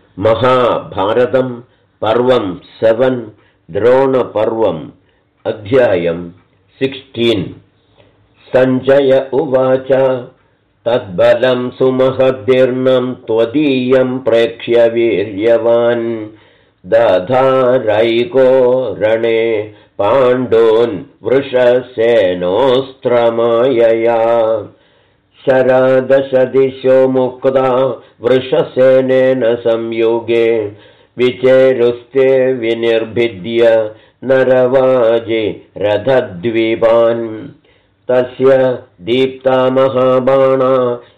महाभारतं पर्वं 7 द्रोणपर्वम् अध्यायं 16 सञ्जय उवाच तद्बलं सुमहदीर्णं त्वदीयं प्रेक्ष्य वीर्यवान् दधारैको रणे पाण्डून् वृषसेनोऽस्त्रमायया शरादशदिशो मुक्ता वृषसेनेन संयुगे विचेरुस्ते विनिर्भिद्य नरवाजि रथद्वीपान् तस्य दीप्ता महाबाणा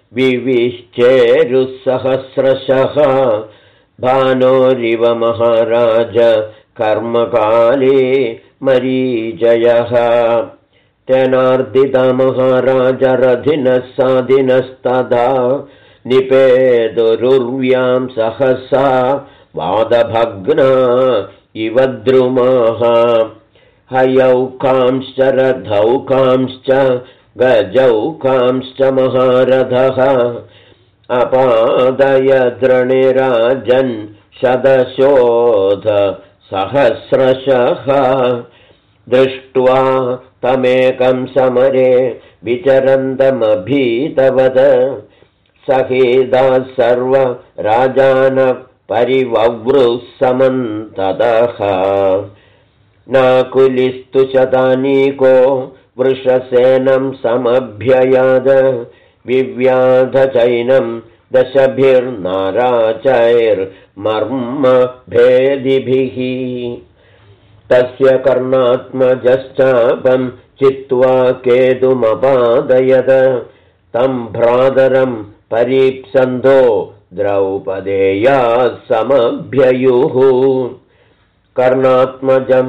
विविश्चेरुस्सहस्रशः भानोरिव महाराज कर्मकाले मरीजयः तेनार्दिता महाराज रथिनः साधिनस्तदा निपेदुरुर्व्यां सहसा वादभग्ना इव द्रुमाः हयौकांश्च रथौकांश्च गजौकांश्च महारथः अपादयद्रणिराजन् शतशोध सहस्रशः दृष्ट्वा तमेकं समरे विचरन्तमभीतवद सखेदाः सर्व राजानः परिवव्रुः समन्ततः नाकुलिस्तु शतानीको वृषसेनं समभ्ययाद विव्याधचैनं दशभिर्नाराचैर्मर्मभेदिभिः तस्य कर्णात्मजश्चापं चित्वा केतुमपादयत तं भ्रातरं परीप्सन्तो द्रौपदेयाः समभ्ययुः कर्णात्मजं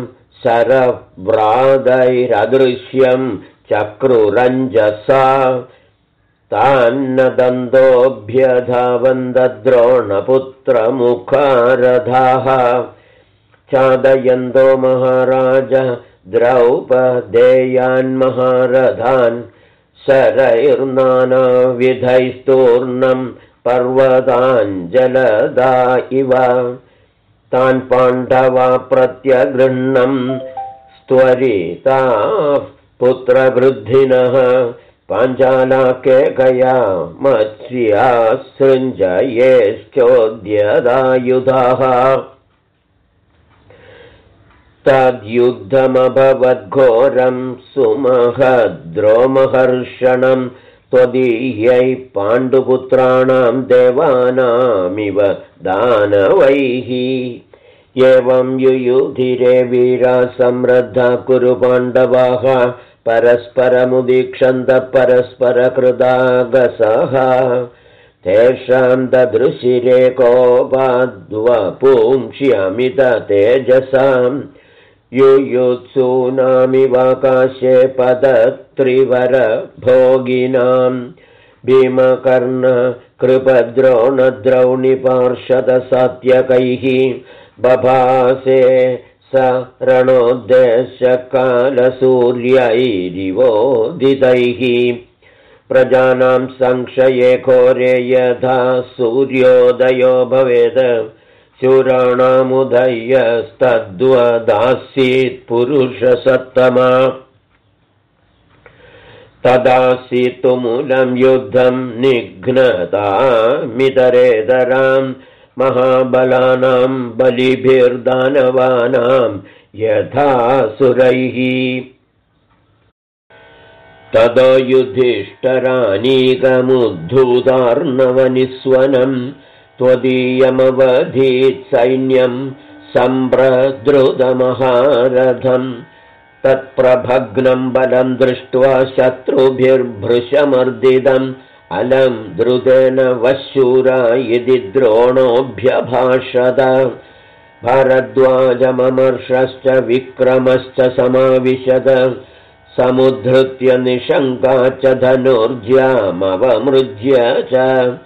शरव्रादैरदृश्यं चक्रुरञ्जसा तान्नदन्तोऽभ्यधावन्दद्रोणपुत्रमुखारथाः चादयन्तो महाराज द्रौपदेयान्महारथान् शरैर्नानाविधैस्तूर्णं पर्वताञ्जलदा इव तान् पाण्डवा प्रत्यगृह्णं स्त्वरिताः पुत्रवृद्धिनः पाञ्चालाकेकया मत्स्यासृञ्जयेश्चोद्यदायुधाः तद्युद्धमभवद्घोरं सुमहद्रोमहर्षणं त्वदीयै पाण्डुपुत्राणां देवानामिव दानवैः एवं युयुधिरे वीरा समृद्धा कुरु पाण्डवाः परस्परमुदीक्षन्तः परस्परकृतागसः तेषां ददृशिरे कोपाद्वपुंक्ष्यमिततेजसां युयुत्सूनामिवाकाशे पदत्रिवरभोगिनां भीमकर्णकृपद्रोणद्रौणिपार्षदसात्यकैः बभासे स रणोद्देश्यकालसूर्यैरिवोदितैः प्रजानां संशये घोरे यथा सूर्योदयो भवेत् शूराणामुदयस्तद्वदासीत् पुरुषसत्तमा तदासीत् तुमुलं युद्धं निघ्नतामितरेतरां महाबलानां बलिभिर्दानवानां यथा सुरैः ततो युधिष्ठिरानीकमुद्धूतार्णवनिस्वनं त्वदीयमवधीत् सैन्यं सम्प्रद्रुतमहारथं तत्प्रभग्नं बलं दृष्ट्वा शत्रुभिर्भृशमर्दितम् अलं द्रुतेन वशूरा इति द्रोणोऽभ्यभाषत भरद्वाजममर्षश्च विक्रमश्च समाविशत समुद्धृत्य निशङ्का च धनुर्ज्यामवमृज्य च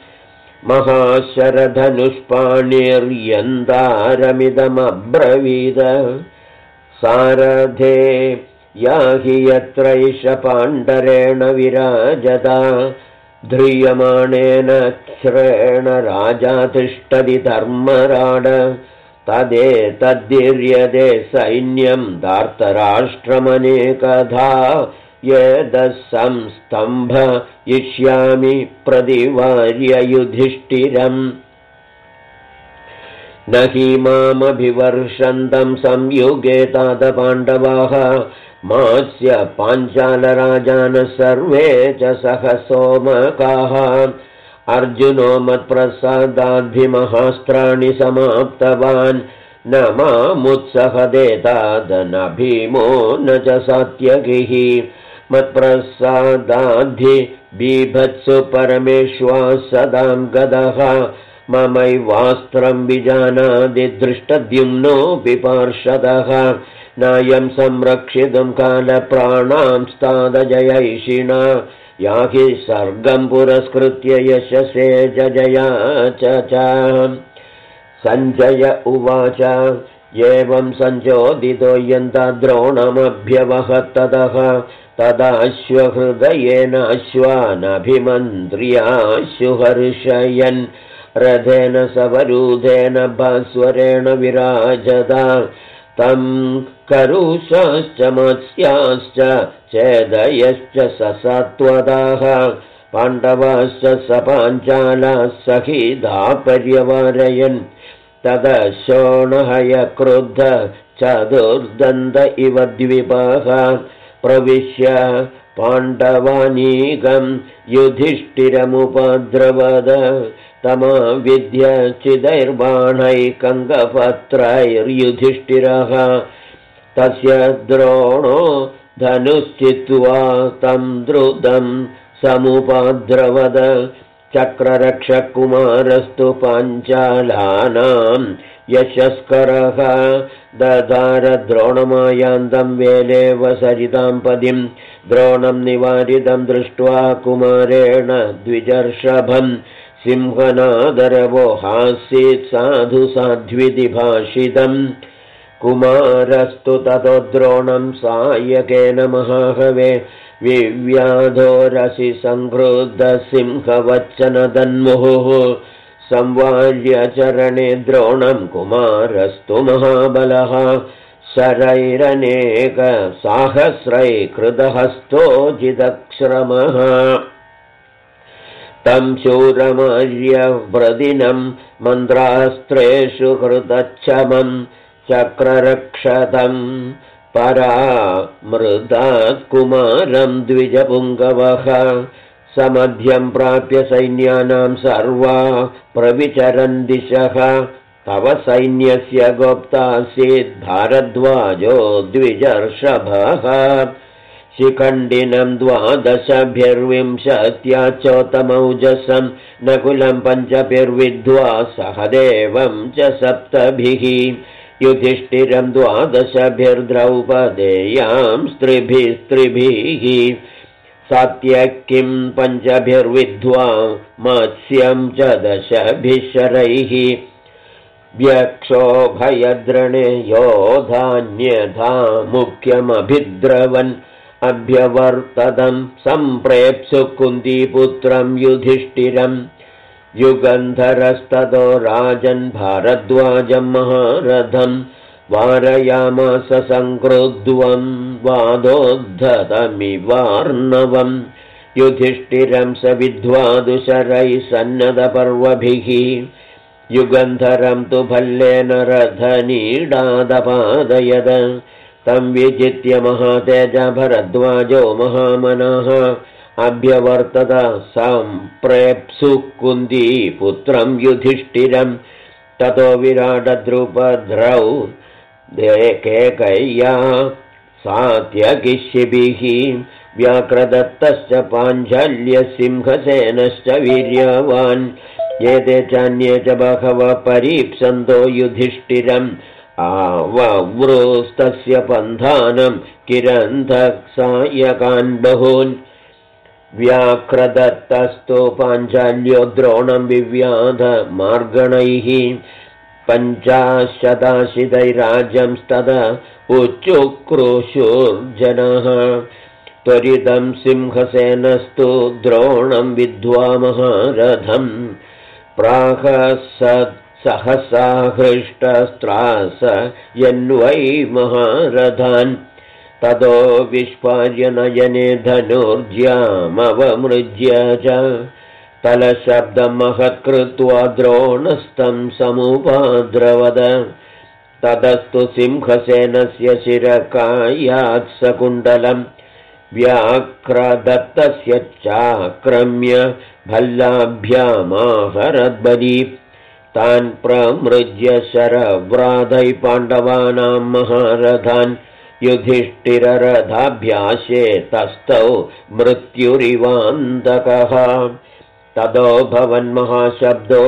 महाशरधनुष्पाणिर्यन्तारमिदमब्रवीद सारथे याहि यत्रैष पाण्डरेण विराजता ध्रियमाणेन श्रेण राजा तिष्ठति धर्मराड तदेतद्दीर्यते सैन्यं धार्तराष्ट्रमनेकधा यदसंस्तम्भयिष्यामि प्रतिवार्य युधिष्ठिरम् न हि मामभिवर्षन्तं संयुगे तात पाण्डवाः मास्य पाञ्चालराजानः सर्वे च सहसोमकाः अर्जुनो मत्प्रसादाद्भिमहास्त्राणि समाप्तवान् न मामुत्सहदेताद न भीमो न च सात्यकिः मत्प्रसादाद्धि बीभत्सु परमेश्वासदां गदः ममैवास्त्रं विजानादि दृष्टद्युम्नोऽपि पार्षदः नायं संरक्षितुं कालप्राणां स्तादजयैषिणा याहि सर्गं पुरस्कृत्य यशसे जया च सञ्जय उवाच एवं सञ्चोदितो यन्ताद्रोणमभ्यवहत्ततः तदाश्वहृदयेन अश्वानभिमन्त्र्याशुहर्षयन् रथेन सवरूधेन भास्वरेण विराजता तं करुषश्च मत्स्याश्च चेदयश्च ससत्वदाः पाण्डवाश्च सपाञ्चालाः सहिता पर्यवारयन् तदशोणहय क्रुद्ध चतुर्दन्त इव द्विपः प्रविश्य पाण्डवानीकं युधिष्ठिरमुपद्रवद तमाविद्य चिदैर्बाणैकङ्गपत्रैर्युधिष्ठिरः तस्य द्रोणो धनुश्चित्वा तं द्रुतं समुपद्रवद चक्ररक्षकुमारस्तु पाञ्चालानां यशस्करः दधार द्रोणमायान्तं वेलेव सरितां पदिं द्रोणं निवारितं दृष्ट्वा कुमारेण द्विजर्षभं सिंहनादरवो हासीत् साधु साध्विति भाषितम् कुमारस्तु ततो द्रोणं सायकेन महाहवे विव्याधोरसि संक्रुद्धसिंहवच्चनदन्मुहुः संवार्य चरणे द्रोणं कुमारस्तु महाबलः शरैरनेक साहस्रैकृतहस्तो जिदक्षरमः तं शूरमार्यव्रदिनं मन्त्रास्त्रेषु कृतच्छमं चक्ररक्षतं परामृतात् कुमारं द्विजपुङ्गवः समध्यं प्राप्य सैन्यानां सर्वा प्रविचरन् दिशः तव सैन्यस्य गोप्तासीत् भारद्वाजो द्विजर्षभः शिखण्डिनं 12 नकुलं 5 सहदेवं च 7 युधिष्ठिरं 12 द्रौपदेयां 3 सात्यकिं 5 मत्स्यं च 10 शरैः व्यक्षोभयद्रणे योधान्यथा मुख्यमभिद्रवन् अभ्यवर्ततं सम्प्रेप्सु कुन्तीपुत्रं युधिष्ठिरम् युगन्धरस्ततो राजन् भारद्वाजं महारथं वारयामास संक्रुद्धं वादोद्धतमिवार्णवं युधिष्ठिरं स विद्वादुशरैः सन्नदपर्वभिः युगन्धरं तु भल्लेन रथनीडादपादयद तं विजित्य महातेज भरद्वाजो महामनः अभ्यवर्तत सम्प्रेप्सु कुन्तीपुत्रं युधिष्ठिरं ततो विराटद्रुपद्रौ केकय्या सात्यकिशिभिः व्याक्रदत्तश्च पाञ्चाल्यसिंहसेनश्च वीर्यवान् एते चान्ये च बहवः परीप्सन्तो युधिष्ठिरम् आवव्रूस्तस्य पन्थानं किरन्धक्सायकान् बहून् व्याक्रदत्तस्तु पाञ्चाल्यो द्रोणं विव्याध मार्गणैः 50 राज्यंस्तदा उच्चुक्रुशुर्जनः त्वरितं सिंहसेनस्तु द्रोणं विद्ध्वा महारथम् सहसा हृष्टस्त्रास यन्वै महारथान् ततो विस्फार्य नयने धनुर्ज्यामवमृज्य च तलशब्दं महत्कृत्वा द्रोणस्तं समुपाद्रवद ततस्तु सिंहसेनस्य शिरकायात् सकुण्डलं व्याक्रदत्तस्य चाक्रम्य भल्लाभ्यामाहरद्बली तान् प्रमृज्य शरव्राधै पाण्डवानां महारथान् युधिष्ठिररथाभ्यासे तस्थौ मृत्युरिवान्तकः ततो भवन्महाशब्दो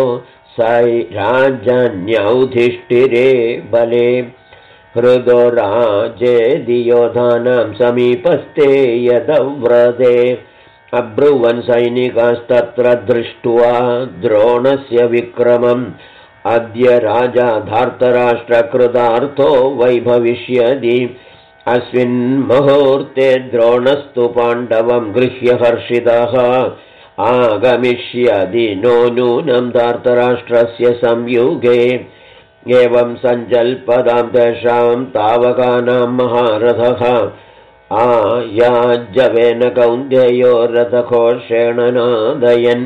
राजन्यौधिष्ठिरे बले हृदो राजेदियोधानां समीपस्थे यदव्रते अब्रुवन् सैनिकास्तत्र दृष्ट्वा द्रोणस्य विक्रमम् अद्य राजा धार्तराष्ट्रकृतार्थो वैभविष्यति अस्मिन् मुहूर्ते द्रोणस्तु पाण्डवं गृह्य हर्षितः आगमिष्यति नो नूनं धार्तराष्ट्रस्य संयुगे एवं सञ्जल्पदां तेषां तावकानां महारथः आयाज्जवेन कौन्तेयो रथघोषेण नादयन्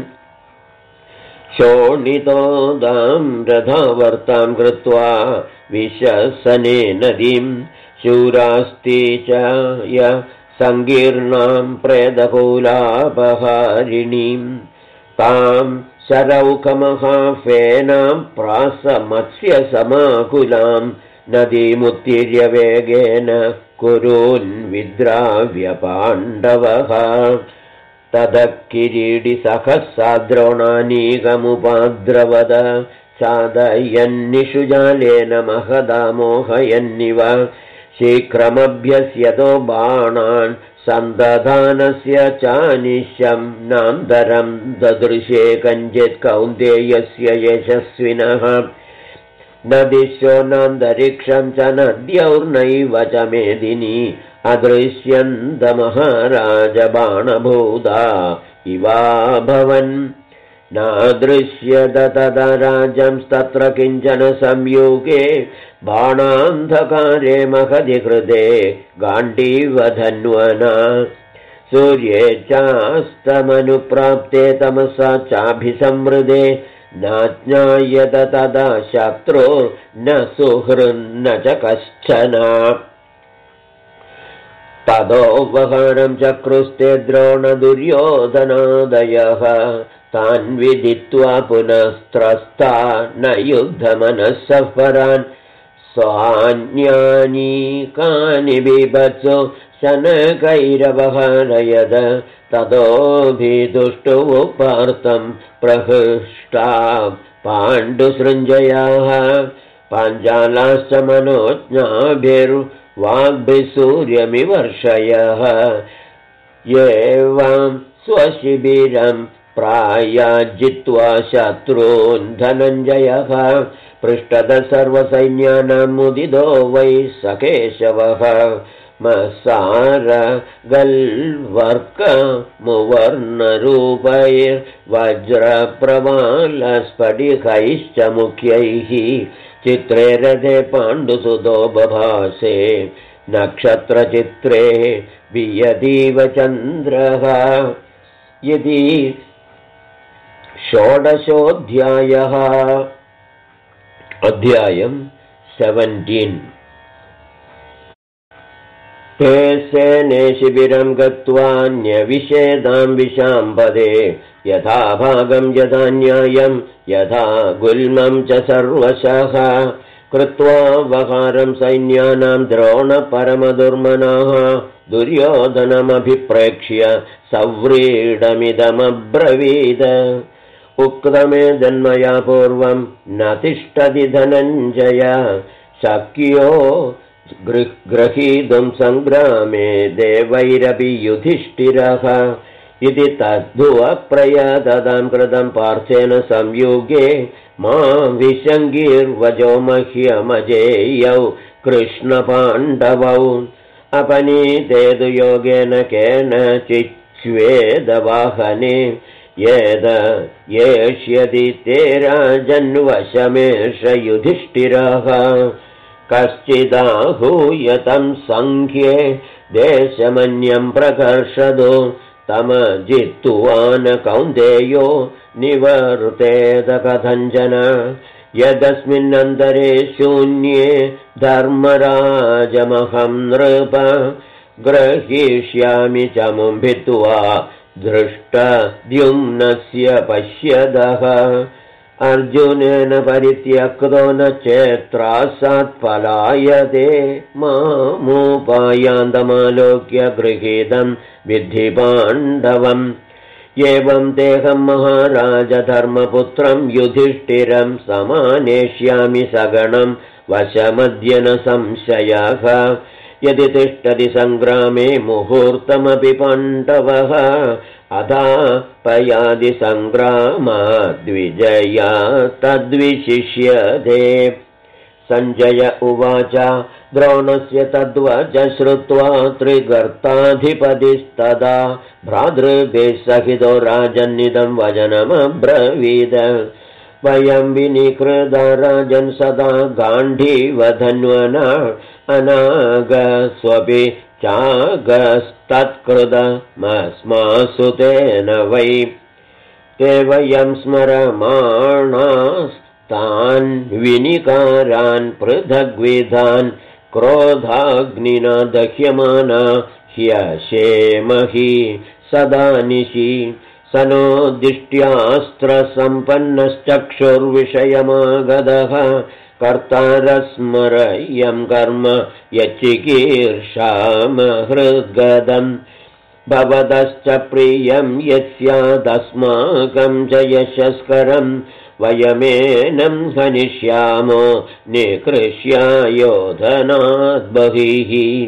शोणितोदां रथावर्तां कृत्वा विशसने नदीं शूरास्ति च य सङ्कीर्णां प्रेतकूलापहारिणीं तां शरौखमहाफेनां प्रासमत्स्य समाकुलां नदीमुत्तीर्य वेगेन कुरून् विद्राव्य पाण्डवः ततः किरीटिसहसा द्रोणानीकमुपाद्रवद सादयन्निषुजालेन महदा मोहयन्निव शीघ्रमभ्यस्यतो बाणान् सन्दधानस्य चानिशं नान्तरं ददृशे कञ्चित् कौन्तेयस्य यशस्विनः न दिशो नान्तरिक्षं च नद्यौर्नैव च मेदिनी अदृश्यन्तमहाराजबाणभूता इवाभवन् नादृश्यत तदा राजंस्तत्र किञ्चन संयुगे बाणान्धकारे महदि कृते गाण्डीवधन्वना सूर्ये चास्तमनुप्राप्ते तमसा चाभिसंवृते नाज्ञायत तदा शत्रो न सुहृन्न च कश्चन तदोपहारं चक्रुस्ते द्रोणदुर्योधनादयः तान् विदित्वा पुनस्त्रस्ता न युद्धमनस्सः परान् स्वान्यानीकानि बिभत्सो शनकैरवहारयद ततोऽभिदुष्टुपार्थं प्रहृष्टा पाण्डुसृञ्जयाः पाञ्चालाश्च मनोज्ञाभिर्वाग्भिसूर्यमिवर्षयः एवं स्वशिबिरं प्रायाजित्वा शत्रून् धनञ्जयः पृष्ठत सर्वसैन्यानां मुदितो वै सकेशवः मसारगल्वर्कमुवर्णरूपैर्वज्रप्रवालस्फटिकैश्च मुख्यैः चित्रे रथे पाण्डुसुतो बभासे नक्षत्रचित्रे वियतीव चन्द्रः यदि षोडशोऽध्यायः अध्यायं 17 ते सेने शिबिरं गत्वा न्यविषेदां विशाम्पदे यथा भागं यथा न्यायं यथा गुल्मं च सर्वशः कृत्वा वहारं सैन्यानां द्रोणपरमदुर्मनाः दुर्योधनमभिप्रेक्ष्य सव्रीडमिदमब्रवीद उक्तमे जन्मया पूर्वं न तिष्ठति धनञ्जय शक्यो गृहीतुं सङ्ग्रामे देवैरपि युधिष्ठिरः इति तद्धुवप्रयददां कृतं पार्थेन संयुगे मा विशङ्गीर्वजो मह्यमजेयौ कृष्णपाण्डवौ अपनीते तु योगेन केनचिच्छ्वेदवाहने येद येष्यति ते राजन्वशमेष युधिष्ठिरः कश्चिदाहूयतं सङ्ख्ये देशमन्यं प्रकर्षदो तमजित्वान् कौन्तेयो निवर्तेत कथञ्चन यदस्मिन्नन्तरे शून्ये धर्मराजमहं नृप ग्रहीष्यामि च मुं भित्त्वा धृष्टद्युम्नस्य पश्यदः अर्जुनेन परित्यक्तो न चेत्रासात् पलायते मामुपायान्तमालोक्य गृहीतं विद्धि पाण्डवम् एवं तेऽहं महाराज धर्मपुत्रं युधिष्ठिरं समानेष्यामि सगणं वशमद्य न संशयः यदि तिष्ठति सङ्ग्रामे मुहूर्तमपि पाण्डवः अदापयादि सङ्ग्रामाद्विजया तद्विशिष्यते सञ्जय उवाच द्रोणस्य तद्वच श्रुत्वा त्रिगर्ताधिपतिस्तदा भ्रातृभिः सहितो राजन्निदं वचनमब्रवीद वयं विनिकृत राजन् सदा गाण्डीवधन्वना अनागस्वपि चागस्तत्कृतमस्मासु तेन वै ते वयं स्मरमाणास्तान् विनिकारान् पृथग्विधान् क्रोधाग्निना दह्यमाना ह्यशेमहि सदा निशि स नो दिष्ट्यास्त्रसम्पन्नश्चक्षुर्विषयमागतः कर्तारस्मरयं कर्म यच्चिकीर्षामहृद्गदम् भवतश्च प्रियं यस्यादस्माकं च यशस्करं वयमेनं हनिष्यामो निकृष्यायोधनाद् बहिः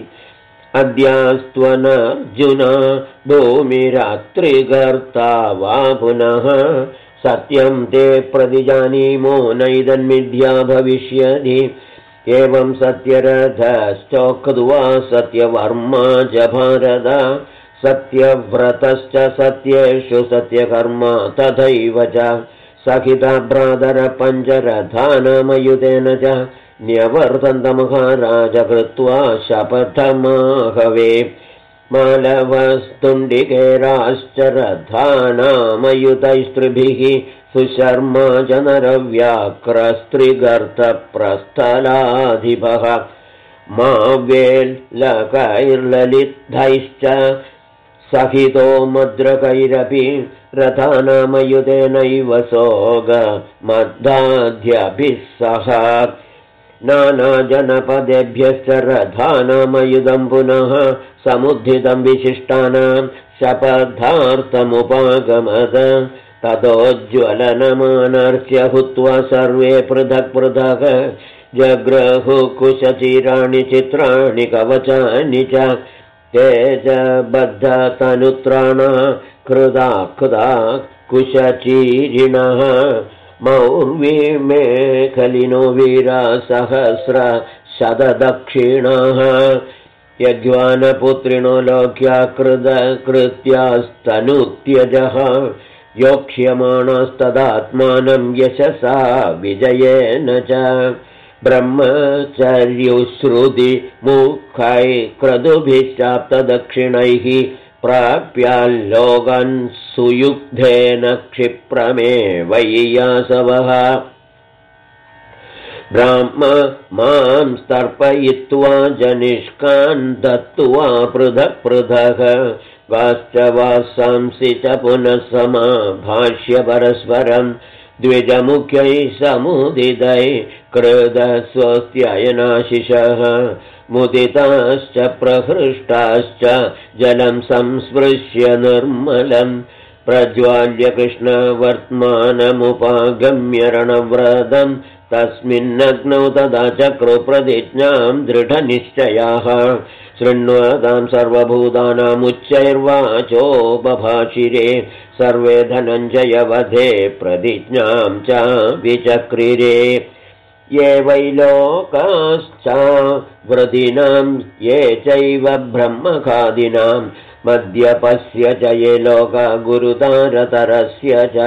अद्यास्त्वनर्जुन भूमिरात्रिगर्ता वा पुनः सत्यं ते प्रतिजानीमो नैदन्मिथ्या भविष्यति एवं सत्यरथश्चोक्त्वा सत्यवर्मा च भारत सत्यव्रतश्च सत्येषु सत्यकर्मा तथैव च सखिता भ्रातरपञ्चरथानामयुतेन च न्यवर्तन्तमहाराज कृत्वा शपथमाहवे मालवस्तुण्डिकेराश्च रथानामयुतैस्त्रिभिः सुशर्मा च नरव्याक्रस्त्रिगर्तप्रस्थलाधिपः मावेल्लकैर्ललितैश्च सहितो मद्रकैरपि रथानामयुतेनैव सोगमद्धाध्यभिः सह नानाजनपदेभ्यश्च रथानामयुधं पुनः समुद्धितं विशिष्टानां शपथार्थमुपागमद ततोज्ज्वलनमानर्च्य हुत्वा सर्वे पृथक् पृथक् जग्रहुकुशचिराणि चित्राणि कवचानि च तेजबद्धतनुत्राणा कृदा कुशचीरिणः मौर्वीमेखलिनो वीरा सहस्र शतदक्षिणाः यज्ञानपुत्रिणो लोक्याकृतकृत्यास्तनुत्यजः योक्ष्यमाणस्तदात्मानं यशसा विजयेन च ब्रह्मचर्युश्रुतिमुखै क्रतुभिश्चाप्तदक्षिणैः प्राप्याल्लोकन् सुयुक्तेन क्षिप्रमेवैयासवः ब्राह्म मां स्तर्पयित्वा जनिष्कान् दत्त्वा पृथक् पृथक् गाश्च वासांसि च पुनः समाभाष्य परस्परं द्विजमुख्यैः समुदितैः कृतस्वस्त्ययनाशिषः मुदिताश्च प्रहृष्टाश्च जलं संस्पृश्य निर्मलं प्रज्वाल्य कृष्णवर्त्मानमुपागम्य रणव्रतं तस्मिन्नग्नौ तदा चक्रुप्रतिज्ञां दृढनिश्चयाः शृण्वतां सर्वभूतानामुच्चैर्वाचो बभाषिरे सर्वे धनञ्जयवधे प्रतिज्ञां च विचक्रिरे ये वै लोकाश्चावृदिनां ये चैव ब्रह्मखादिनां मद्यपस्य च ये लोका गुरुतारतरस्य च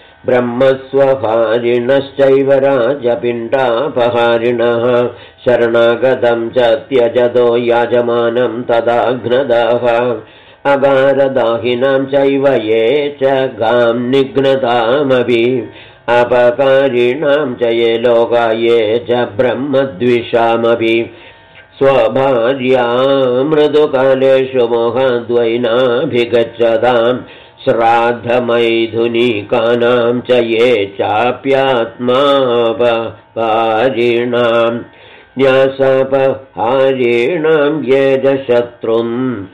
ब्रह्मस्वहारिणश्चैव राजपिण्डापहारिणः शरणागतं च त्यजतो याजमानं तदाघ्नदाः अगारदाहिनां चैव ये च गां निघ्नतामपि अपकारिणां च ये लोका ये च ब्रह्मद्विषामपि स्वभार्या मृदुकालेषु मोहद्वैनाभिगच्छतां श्राद्धमैथुनीकानां च ये चाप्यात्मापहारिणां न्यासापहारिणां ये च शत्रुं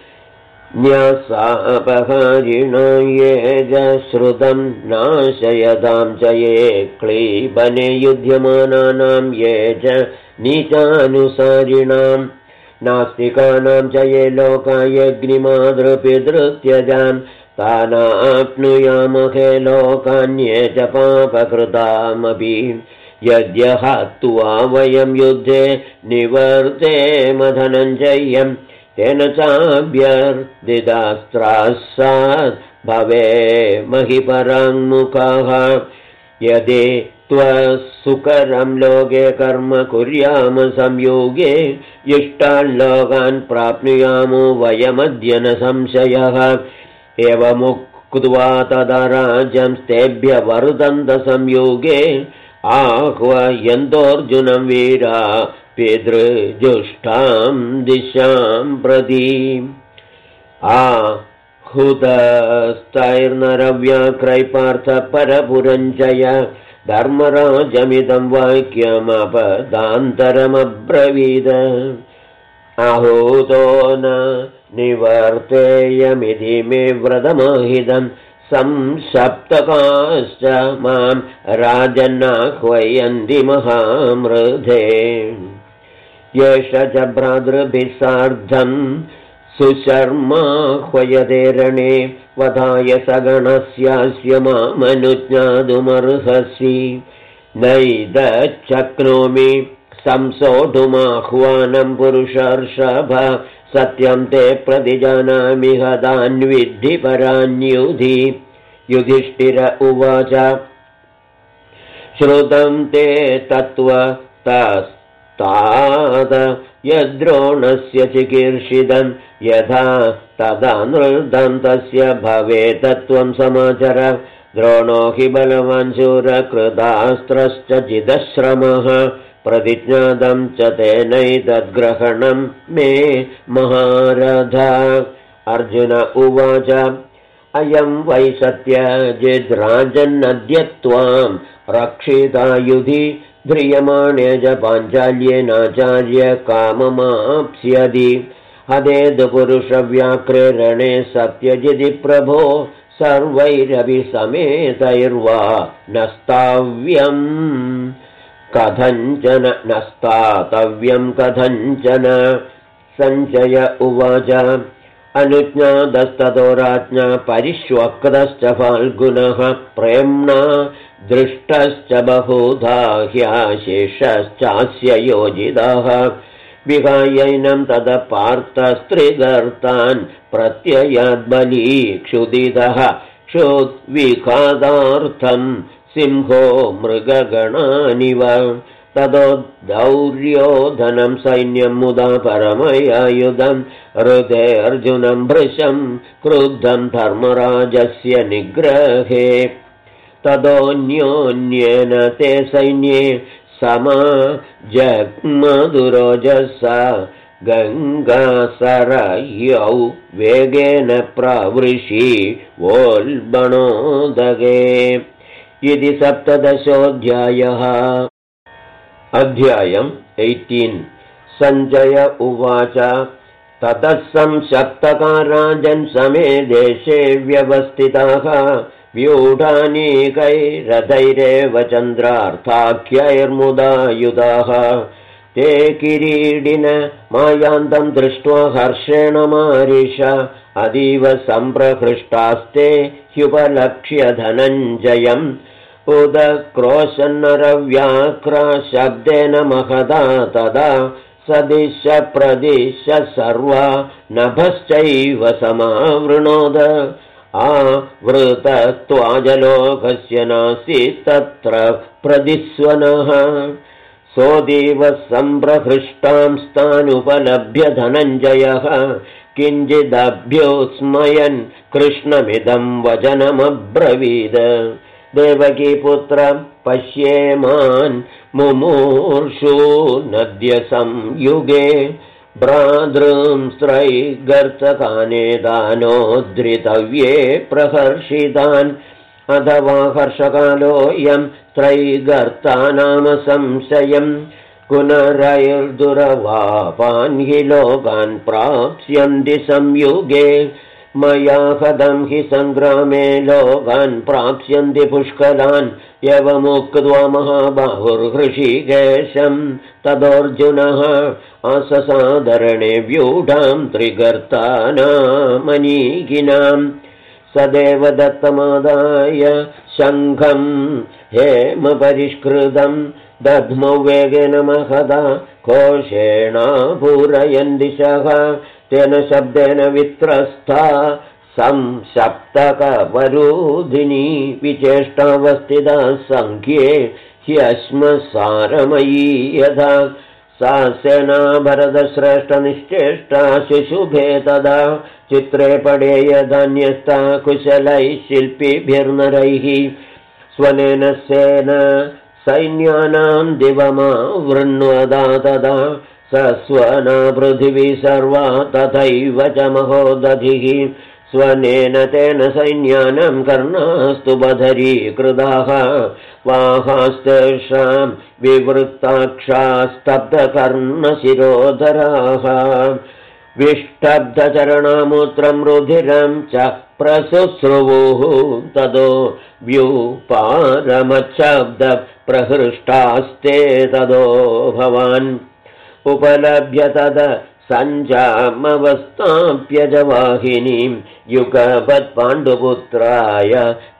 न्यासापहारिणां ये च श्रुतं नाशयतां च ये क्लीबने युध्यमानानां ये च नीचानुसारिणां नास्तिकानां च ये लोका यज्ञिमातृपितृत्यजान् तानाप्नुयामहे लोकान्ये च पापकृतामपि यद्यहत्वा वयं युद्धे निवर्तेम धनञ्जयं तेन चाभ्यर्थितास्त्रास्सात् भवेमहि पराङ्मुखाः यदि त्वसुकरं लोके कर्म कुर्याम संयोगे इष्टान् लोकान् प्राप्नुयामो वयमद्य न संशयः एवमुक्त्वा तदा राजं तेभ्य वर्धन्त संयोगे आह्वयन्तोऽर्जुनं वीरा पितृजुष्टां दिशां प्रति आहुतस्तैर्नरव्याक्रैः पार्थ परपुरञ्जय धर्मराजमिदं वाक्यमपदान्तरमब्रवीद आहूतो न निवर्तेयमिति मे व्रतमोहितं संसप्तकाश्च मां राजन्नाह्वयन्ति महामृधे येष च भ्रातृभिः सार्धं सुशर्माह्वयते रणे वधाय सगणस्यास्य मामनुज्ञातुमर्हसि नैदच्छक्नोमि संसोढुमाह्वानं पुरुषर्षभ सत्यं ते प्रतिजानामि हतान्विद्धि परान्युधि युधिष्ठिर उवाच श्रुतं ते तत्त्वतस्ताद यद्रोणस्य चिकीर्षितं यथा तदा नृदं तस्य भवेत् तत्त्वं समाचर द्रोणो हि बलवान् शूरकृतास्त्रश्च जिदश्रमः प्रतिज्ञातं च तेनैतद्ग्रहणं मे महारथ अर्जुन उवाच अयं वै सत्यजिद्राजन्नद्य त्वां रक्षिता युधि ध्रियमाणे च पाञ्चाल्येनाचार्य काममाप्स्यति हदेदुपुरुषव्याघ्रे रणे सत्यजिति प्रभो सर्वैरपि समेतैर्वा नस्ताव्यम् कथञ्चन नस्तातव्यं कथञ्चन सञ्जय उवाच अनुज्ञातस्ततो राज्ञा परिष्वक्तश्च फाल्गुनः प्रेम्णा दृष्टश्च बहुधा ह्याशेषश्चास्य योजितः विहायैनं ततः पार्थस्त्रिगर्तान् प्रत्ययाद्बली क्षुदितः क्षुद्विघातार्थं सिंहो मृगगणानिव ततो दौर्योधनं सैन्यं मुदा परमयायुधं हृदे अर्जुनं भृशं क्रुद्धं धर्मराजस्य निग्रहे ततोऽन्योन्येन ते सैन्ये समाजग्मदुरोजसा गङ्गासरयौ वेगेन प्रवृषि वोल्बणोदगे इति 17 अध्यायम् 18 सञ्जय उवाच ततः संशक्तकाराजन् समे देशे व्यवस्थिताः व्यूढानीकैरथैरेव चन्द्रार्थाख्यैर्मुदायुधाः ते किरीडिन मायान्तं दृष्ट्वा हर्षेण मारिष अतीव सम्प्रहृष्टास्ते ह्युपलक्ष्य धनञ्जयम् उदक्रोशन्नरव्याक्रा शब्देन महदा तदा सदिश प्रदिश सर्वा नभश्चैव समावृणोद आवृतत्वाजलोकस्य नास्ति तत्र प्रदिस्वनः सोऽतीव सम्प्रहृष्टांस्तानुपलभ्य धनञ्जयः किञ्चिदभ्योस्मयन् कृष्णमिदं वचनमब्रवीद देवकीपुत्र पश्येमान् मुमूर्षु नद्य संयुगे भ्रातृंस्त्रैगर्तकानेदानोद्धृतव्ये प्रहर्षितान् अथवा हर्षकालोऽयं त्रैगर्ता नाम संशयम् पुनरैर्दुरवापान् हि लोकान् प्राप्स्यन्ति संयुगे मया हतं हि सङ्ग्रामे लोकान् प्राप्स्यन्ति पुष्कलान् एवमुक्त्वा महाबाहुर्हृषीकेशं तदोऽर्जुनः अससादरणे व्यूढां त्रिगर्तानामनीकिनाम् सदेव दत्तमादाय शङ्खं हेमपरिष्कृतं दध्मौ वेगेन महदा कोशेणापूरयन् दिशः तेन शब्देन वित्रस्था संसप्तकवरोधिनी विचेष्टावस्थिता सङ्ख्ये ह्यश्मसारमयी यथा सा सेना भरतश्रेष्ठनिश्चेष्टा शुशुभे तदा चित्रे पडे यदान्यस्ता कुशलैः शिल्पिभिर्नरैः स्वनेन सेन सैन्यानां दिवमावृण्वदा तदा सस्वना पृथिवी सर्वा तथैव च महोदधिः स्वनेन तेन सैन्यानां कर्णास्तु बधरीकृताः वाहास्तेषां विवृत्ताक्षास्तब्धकर्णशिरोधराः विष्टब्धचरणामूत्रं रुधिरं च प्रसुश्रुवुः ततो व्यूपारमच्छब्दप्रहृष्टास्ते ततो भवान् उपलभ्य तद सञ्जामवस्थाप्यजवाहिनीं युगपत्पाण्डुपुत्राय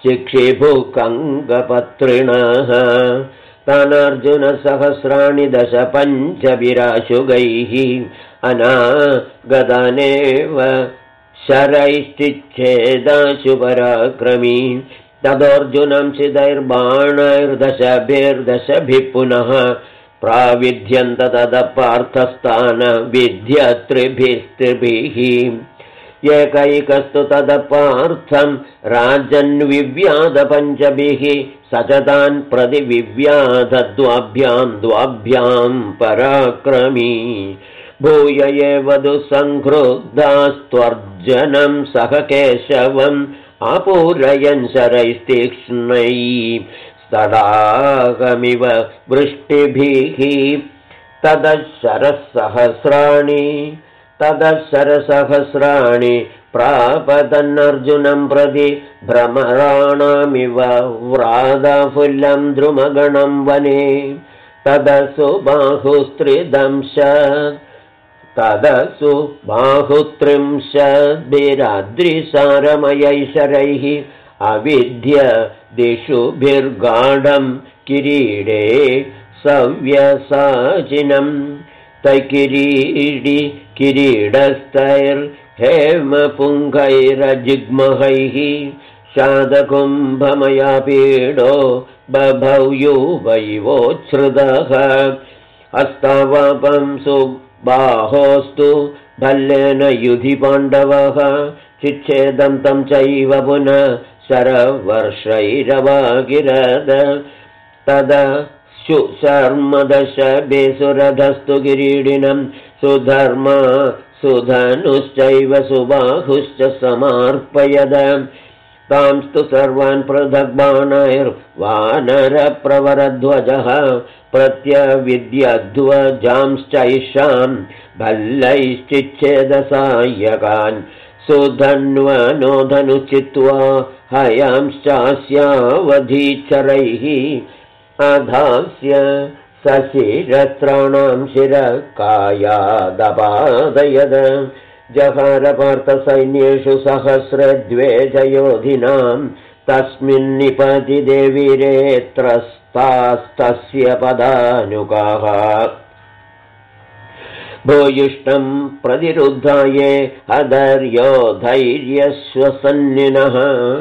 चिक्षिभुकङ्गपत्रिणः तानर्जुनसहस्राणि दश पञ्चभिराशुगैः अनागतानेव शरैश्चिच्छेदाशुपराक्रमी तदोऽर्जुनं चिदैर्बाणैर्दशभिर्दशभिः पुनः प्राविध्यन्त तदपार्थस्थान विद्यत्रिभिस्त्रिभिः एकैकस्तु तदपार्थं राजन्विव्याधपञ्चभिः सचतान् प्रतिविव्याधद्वाभ्यां पराक्रमी भूय एव दुःसङ्क्रुद्धास्त्वर्जनं सह केशवम् आपूरयन् शरैस्तीक्ष्णैः तडागमिव वृष्टिभिः तदशरसहस्राणि प्रापदन्नर्जुनं प्रति भ्रमराणामिव व्रादाफुल्लं द्रुमगणं वने तदसु बाहुस्त्रिंशद्भिराद्रिसारमयैशरैः अविद्य दिशुभिर्गाढं किरीडे सव्यसाचिनं तैकिरीडि किरीडस्तैर्हेमपुङ्गैरजिग्महैः शादकुम्भमया पीडो बभौ युवैवोच्छ्रुतः हस्तावापं सुबाहोस्तु भल्लेन युधि पाण्डवः चिच्छेदं तं चैव पुनः शरवर्षैरवागिरद तदा शर्मदशभिसुरधस्तु किरीडिनं सुधर्मा सुधनुश्चैव सुबाहुश्च समार्पयद तांस्तु सर्वान् पृथग्बाणैर्वानरप्रवरध्वजः प्रत्यविद्यध्वजांश्चैषां भल्लैश्चिच्छेदसायकान् सुधन्वनोधनुचित्वा हयांश्चास्यावधीचरैः अधास्य सशिरस्त्राणां शिरकायादपादयद जहारपार्थसैन्येषु सहस्रद्वेजयोधिनां तस्मिन्निपति देवीरेत्रस्तास्तस्य पदानुगाः भूयिष्ठं प्रतिरुद्धाये अधर्यो धैर्यश्वसन्निनः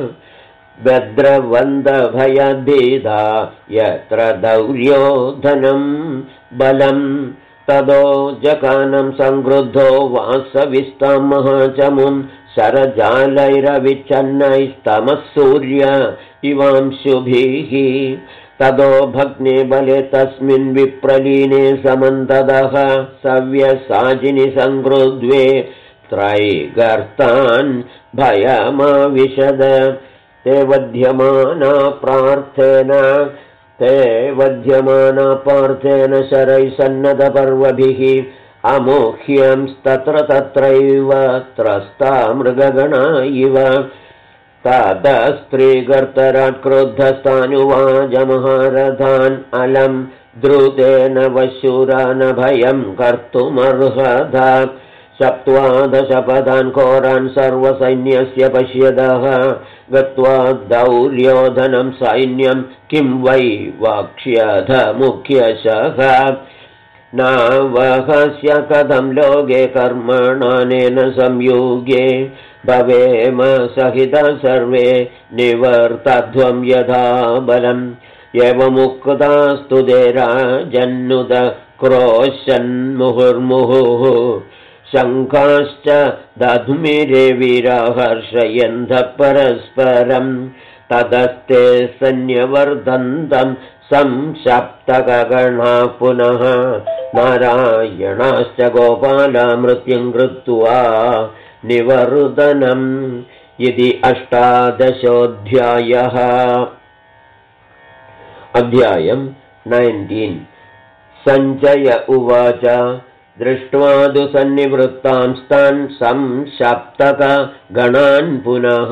व्यद्रवन्दभयभीदा यत्र दौर्यो धनं बलं तदो जकानं संगृद्धो वासविस्तां महाचमुं शरजालैरविच्छन्नैस्तमः सूर्य इवांशुभिः तदो भग्ने बले तस्मिन् विप्रलीने समन्तदः सव्यसाचिनि संगृध्वे त्रैगर्तान् भयमाविशद ते वध्यमाना पार्थेन शरैः सन्नतपर्वभिः अमोह्यंस्तत्र तत्रैव त्रस्ता मृगगणा इव ततस्त्रीगर्तरात् क्रुद्धस्तानुवाजमहारथान् अलं द्रुतेन वशूरान् भयं कर्तुमर्हता सप्त्वादशपदान् घोरान् सर्वसैन्यस्य पश्यदः गत्वा दौर्योधनं सैन्यं किं वै वक्ष्यथ मुख्यशः नावहस्य कथं लोके कर्मणानेन संयुगे भवेम सहिता सर्वे निवर्तध्वं यथा बलम् एवमुक्तास्तु ते राजन्नुत क्रोशन्मुहुर्मुहुः शङ्खाश्च दध्मिरे वीरा हर्षयन्त परस्परं ततस्ते सन्यवर्धन्तं संसप्तकगणा पुनः नारायणाश्च गोपाला मृत्युं कृत्वा निवर्धनम् इति 18 अध्यायम् 19 सञ्जय उवाच दृष्ट्वा तु सन्निवृत्तांस्तान् संसप्तकगणान् पुनः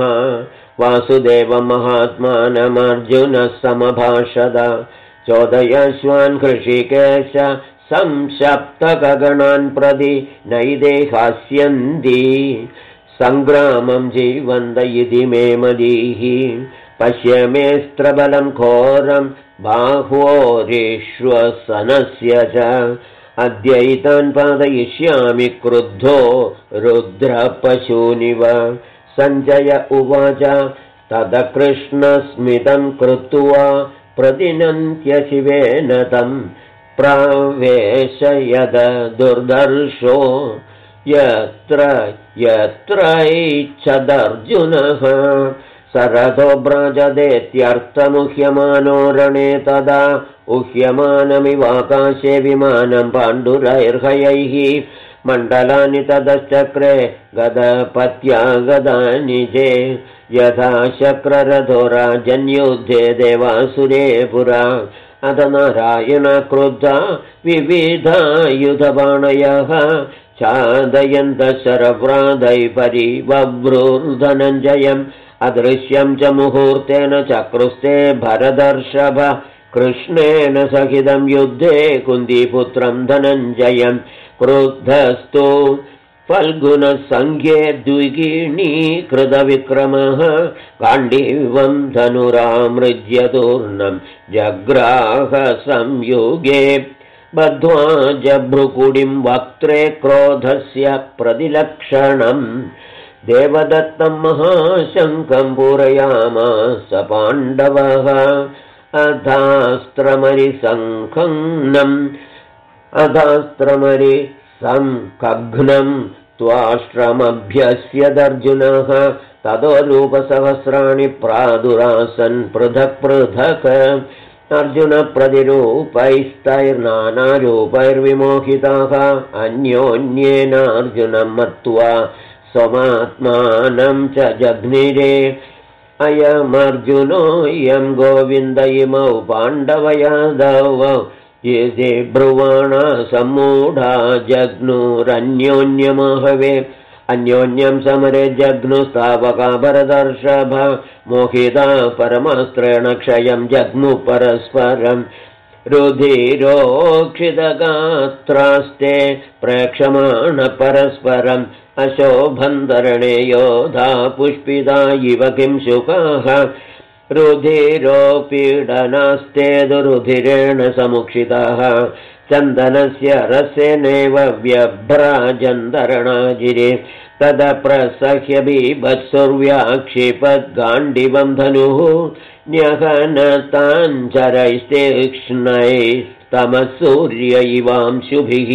वासुदेवमहात्मानमर्जुनः समभाषत चोदयश्वान् हृषीकेश संसप्तकगणान् प्रति नैते हास्यन्ति सङ्ग्रामं जीवन्त इति मे मदीः पश्य मेऽस्त्रबलं घोरं बाह्वोरिश्वसनस्य च अद्यैतान् पादयिष्यामि क्रुद्धो रुद्रपशूनिव सञ्जय उवाच तदकृष्णस्मितं कृत्वा प्रतिनन्त्य शिवेन तं प्रावेशयद दुर्धर्षो यत्रैच्छदर्जुनः सरथो व्रजदेत्यर्थमुह्यमानो रणे तदा उह्यमानमिवाकाशे विमानं पाण्डुरैर्हयैः मण्डलानि ततश्चक्रे गदपत्या गदानि चे यथा शक्ररथो राजन्युद्धे देवासुरे पुरा अथ नारायण क्रुद्धा विविधायुधबाणयः चादयन्तः शरव्राधैः परिबभ्रुर्धनञ्जयम् अदृश्यं च मुहूर्तेन चक्रुस्ते भरदर्षभ कृष्णेन सहितं युद्धे कुन्तीपुत्रं धनञ्जयं क्रुद्धस्तु फल्गुनसङ्ख्ये द्विगीणीकृतविक्रमः गाण्डीवं धनुरामृज्यतूर्णं जग्राह संयुगे बद्ध्वा जभ्रुकुडिं वक्त्रे क्रोधस्य प्रतिलक्षणम् देवदत्तं महाशङ्खं पूरयामास पाण्डवः अधास्त्रमरिसङ्कघ्नं त्वाष्ट्रमभ्यस्यदर्जुनः ततो रूपसहस्राणि प्रादुरासन् पृथक् पृथक् अर्जुनप्रतिरूपैस्तैर्नानारूपैर्विमोहिताः अन्योन्येनार्जुनं मत्वा स्वमात्मानं च जघ्निरे अयमर्जुनोऽयं गोविन्द इमौ पाण्डवयादवौ ये ब्रुवाणा सम्मूढा जग्नुरन्योन्यमाहवे अन्योन्यं समरे जग्नुस्तावका भरदर्षभ मोहिता परमास्त्रेण क्षयं जग्नु परस्परम् रुधिरोक्षितगात्रास्ते प्रेक्षमाण परस्परम् अशोभन्तरणे योधा पुष्पिता इव किं शुकाः रुधिरोपीडनास्तेदुरुधिरेण समुक्षिताः चन्दनस्य रसेनैव व्यभ्राजन्तरणाजिरे तदप्रसह्य बीभत्सुर्व्याक्षिपद्गाण्डिवं धनुः न्यहनताञ्चरैस्तीक्ष्णैस्तमसूर्य इवांशुभिः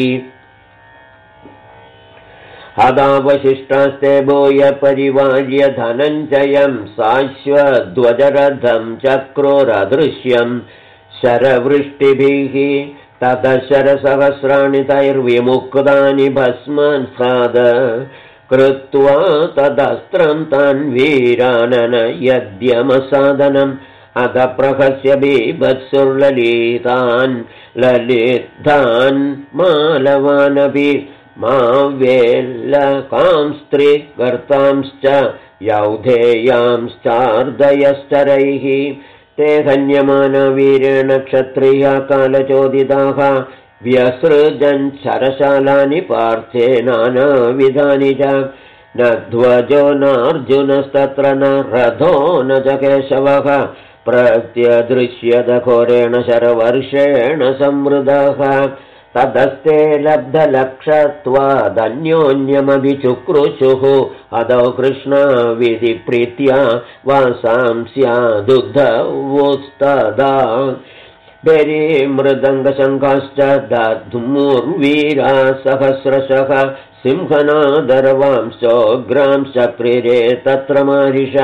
हदावशिष्टास्ते भूय परिवार्य धनञ्जयं साश्वध्वजरथं चक्रोरदृश्यं शरवृष्टिभिः ततशरसहस्राणि तैर्विमुक्तानि भस्मसाद कृत्वा तदस्त्रं तान् वीरानन यद्यमसादनम् अधप्रहस्य बीभत्सुर्ललितान् ललितान् मालवानपि मावेल्लकांस्त्रिगर्तांश्च यौधेयांश्चार्दयश्चरैः ते हन्यमानवीरेण क्षत्रिया कालचोदिताः व्यसृजन् शरशालानि पार्थे नानाविधानि च न ध्वजो नार्जुनस्तत्र न रथो न च केशवः प्रत्यदृश्यदघोरेण शरवर्षेण संवृतः तदस्ते लब्धलक्षत्वादन्योन्यमभिचुक्रुषुः अदौ कृष्णविधिप्रीत्या वासांस्यादुग्धवोस्तदा बेरीमृदङ्गशङ्काश्च दध्मुर्वीरा सहस्रशः सिंहनादरवांश्चोग्रांश्चक्रिरे तत्र मारिष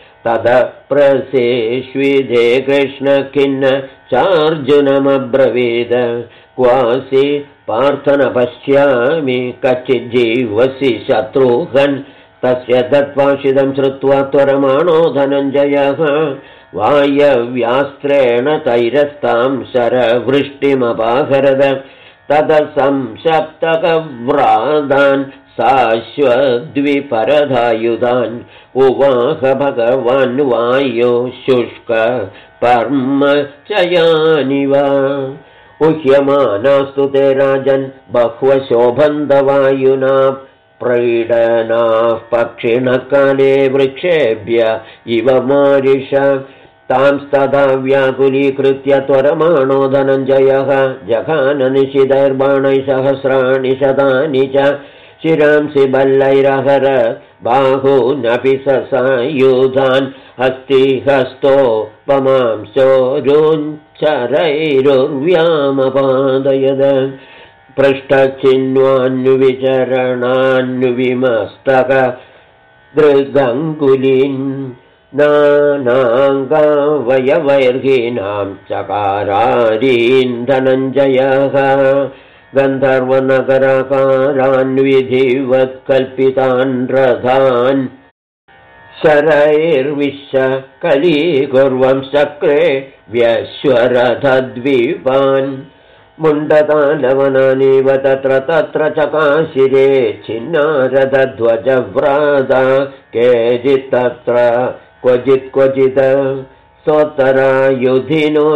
तदप्रसेष्विदे कृष्ण खिन्न चार्जुनमब्रवीद क्वासि पार्थन पश्यामि कच्चिज्जीवसि शत्रुघ्न तस्य दत्त्वाशिदं श्रुत्वा त्वरमाणो धनञ्जयः वायव्यास्त्रेण तैरस्तां शरवृष्टिमपाहरद तदसंसप्तकव्रादान् साश्वद्विपरधायुधान् उवाह भगवान् वायो शुष्क पर्म चयानिव उह्यमानास्तु ते राजन् बह्वशोभन्दवायुना प्रीडनाः पक्षिणः काले वृक्षेभ्य इव मारिष तांस्तदा व्याकुलीकृत्य त्वरमाणो धनञ्जयः जघाननिशितैर्बाणैः सहस्राणि शतानि च शिरांसि बल्लैरहर बाहूनपि ससायुधान् हस्तिहस्तोपमांसोरुञ्चरैरुर्व्यामपादयद पृष्ठच्छिन्वान्विचरणान्विमस्तक दृगङ्गुलीन् नानाङ्गावयवैर्हीनां चकारारीन् धनञ्जयः गन्धर्वनगराकारान्विधिवत्कल्पितान् रथान् शरैर्विश्य कलीकुर्वं चक्रे व्यश्वरथद्वीपान् मुण्डतालवनानीव तत्र तत्र चकाशिरे छिन्नारथध्वजव्राता केचित् तत्र क्वचित् सोत्तरायुधिनो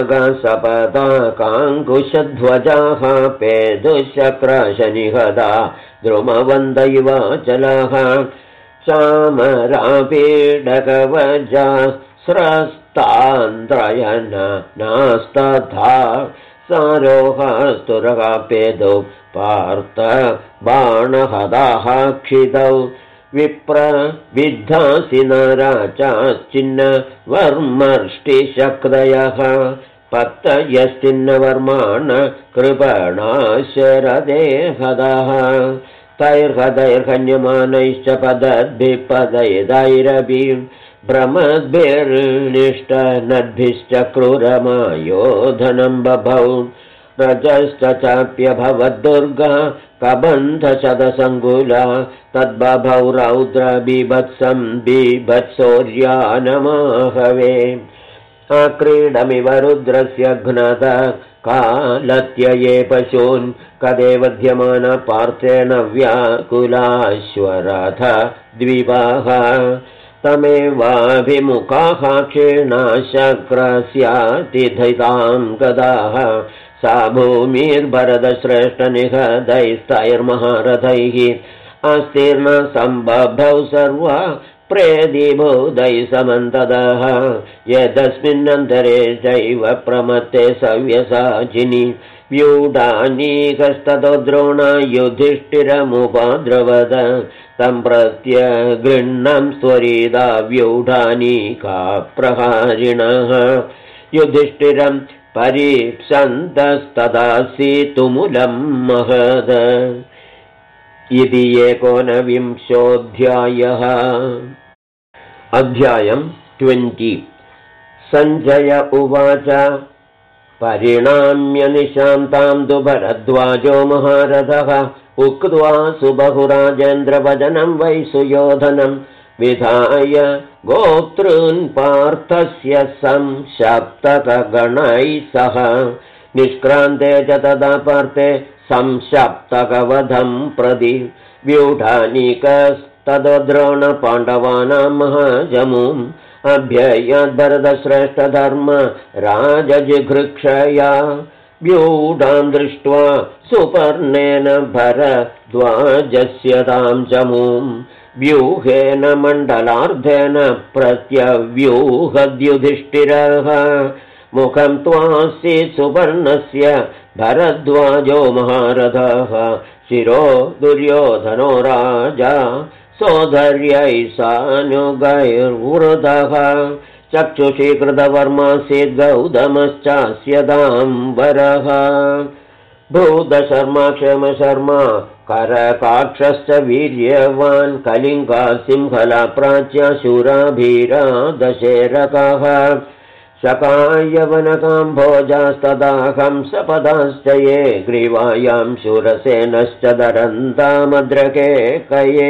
नागासपताकाङ्कुशध्वजाः पेदुशक्राशनिहदा द्रुमवन्दैवाचलाः चामरापीडकवजास्रस्तान्त्रयन नास्तथा सारोहास्तुरगा पेदौ पार्थ बाणहदाः क्षितौ विप्रविद्धासि नाराचाश्चिन्न वर्मर्ष्टिशक्तयः पत्तयश्चिन्नवर्माण कृपणाशरदेहदः तैर्हदैर्हन्यमानैश्च पदद्भिपदैरपि भ्रमद्भिर्निष्टनद्भिश्च क्रूरमायोधनं बभौ रजश्च चाप्यभवद्दुर्गा कबन्धशतसङ्कुला तद्बभौ रौद्रबीभत्सं बीभत्सौर्यानमाहवे आक्रीडमिव रुद्रस्य घ्नत कालत्यये पशून् कदेवध्यमान पार्थेन व्याकुलाश्वरथ द्विपाः तमेवाभिमुखाः क्षीणाशक्रस्यातिथितां गदाः सा भूमिर्भरतश्रेष्ठनिहदैस्तैर्महारथैः अस्तीर्णसम्बभौ सर्वा प्रेदिभूतैः समन्ततः यदस्मिन्नन्तरे चैव प्रमत्ते सव्यसाचिनि व्यूढानीकस्ततो द्रोणा युधिष्ठिरमुपाद्रवद तं प्रत्यगृह्णं स्वरिता व्यूढानीका प्रहारिणः युधिष्ठिरं परीप्सन्तस्तदासि तुमुलं महद इति 19विंशोऽध्यायः। अध्यायं 20। सञ्जय उवाच परिणाम्य निशान्तां तु भरद्वाजो महारथः उक्त्वा सुबहुराजेन्द्रवचनं वै सुयोधनं विधाय गोप्तॄन् पार्थस्य संशप्तकगणैः सह निष्क्रान्ते च तदा पार्थे संशप्तकवधं प्रति व्यूढानीकस्ततो द्रोणपाण्डवानां महाजमुम् अभ्ययाद्भरतश्रेष्ठधर्म राजजिघृक्षया व्यूढां दृष्ट्वा सुपर्णेन भरद्वाजस्य तां जमुं व्यूहेन मण्डलार्धेन प्रत्यव्यूहद्युधिष्ठिरः मुखं त्वासि सुपर्णस्य भरद्वाजो महारथः शिरो दुर्योधनो राजा सोदर्यै सानुगैर्वृतः चक्षुषी कृतवर्मासीद् गौतमश्चास्य दाम्बरः भूतशर्मा क्षेमशर्मा करकाक्षश्च वीर्यवान् कलिङ्गा सिंहला प्राच्या शूराभीरा दशेरकः शकायवनकाम्भोजास्तदाहं सपदाश्च ये ग्रीवायां शूरसेनश्च दरन्तामद्रके कये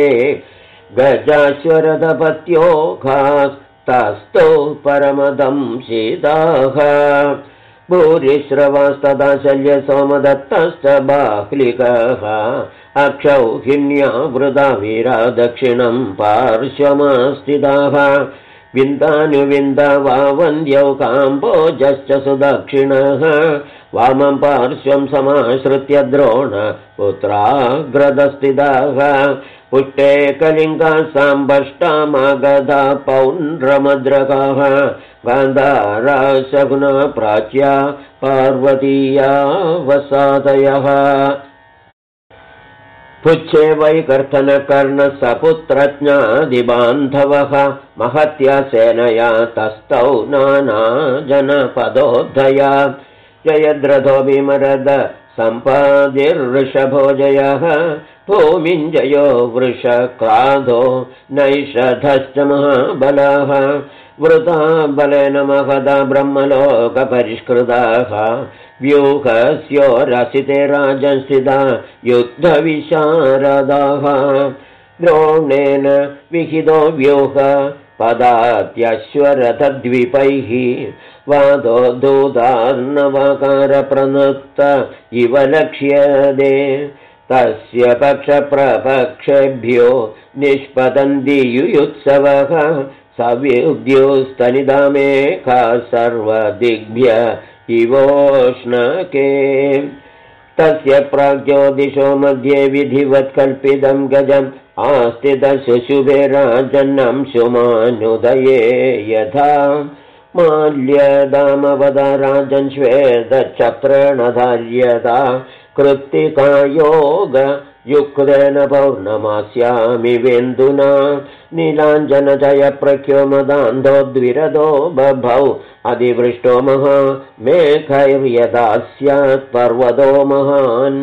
गजाश्वरथपत्योघास्तस्तौ परमदंशिताः भूरिश्रवास्तदा शल्यसोमदत्तश्च बाह्लिकः अक्षौहिण्या वृथा वीरा दक्षिणं पार्श्वमास्थिताः विन्दानुविन्दावावन्द्यौ काम्भोजश्च सुदक्षिणः वामं पार्श्वं समाश्रित्य द्रोण पुत्राग्रदस्थिताः पुष्टे कलिङ्गा साम्बष्टामागधा पौण्ड्रमद्रकाः गान्धारा शकुना प्राच्या पार्वतीया वसादयः पुच्छे वैकर्थनकर्णसपुत्रज्ञादिबान्धवः महत्या सेनया तस्थौ नानाजनपदोद्धया जयद्रथो विमरद सम्पादिर्वृषभोजयः भूमिञ्जयो वृषक्राधो नैषधश्च महाबलः वृथा बलेन महदा ब्रह्मलोकपरिष्कृताः व्यूहस्योरसिते राजंस्थिता युद्धविशारदाः द्रोणेन विहितो व्यूह पदात्यश्वरथद्विपैः वादोद्धूतार्णवकारप्रनुत्त इव लक्ष्यते तस्य पक्षप्रपक्षेभ्यो निष्पतन्ति युयुत्सवः सव्युद्योस्तनिदामेका सर्वदिग्भ्य इवोष्णके तस्य प्राग्योदिशो मध्ये विधिवत्कल्पितं गजम् आस्थितशुशुभे राजन्नं शुमानुदये यथा माल्यदामवदा राजन् श्वेतचक्रणधार्यता कृत्तिकायोग युक्तेन पौर्णमास्यामि वेन्दुना नीलाञ्जनजय प्रख्योमदान्धोद्विरदो बभौ अधिवृष्टो महामेघैर्यदा स्यात् पर्वतो महान्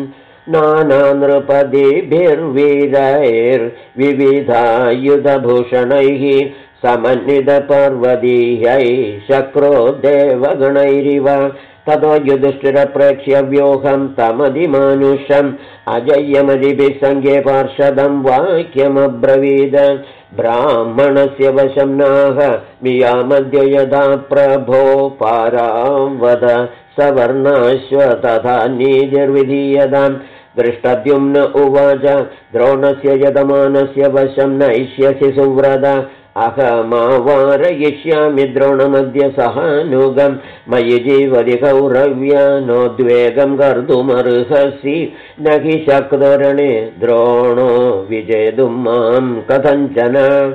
नानानृपदिभिर्वीरैर्विविधायुधभूषणैः समन्वितपर्वतीयै शक्रो देवगणैरिव ततो युधिष्ठिरप्रेक्ष्य व्यूहं तमधिमानुषम् अजय्यमदिभिः सङ्गे पार्षदं वाक्यमब्रवीद ब्राह्मणस्य वशं नाह मियामद्य यदा प्रभो पारावद सवर्णाश्व तथा नीतिर्विधीयतां दृष्टद्युम्न उवाच द्रोणस्य यजमानस्य वशं नैष्यसि सुव्रत अहमावारयिष्यामि द्रोणमद्य सहानुगं मयि जीवति कौरव्य नोद्वेगं कर्तुमर्हसि न हि शक्तोरणे द्रोणो विजेतुं मां कथञ्चन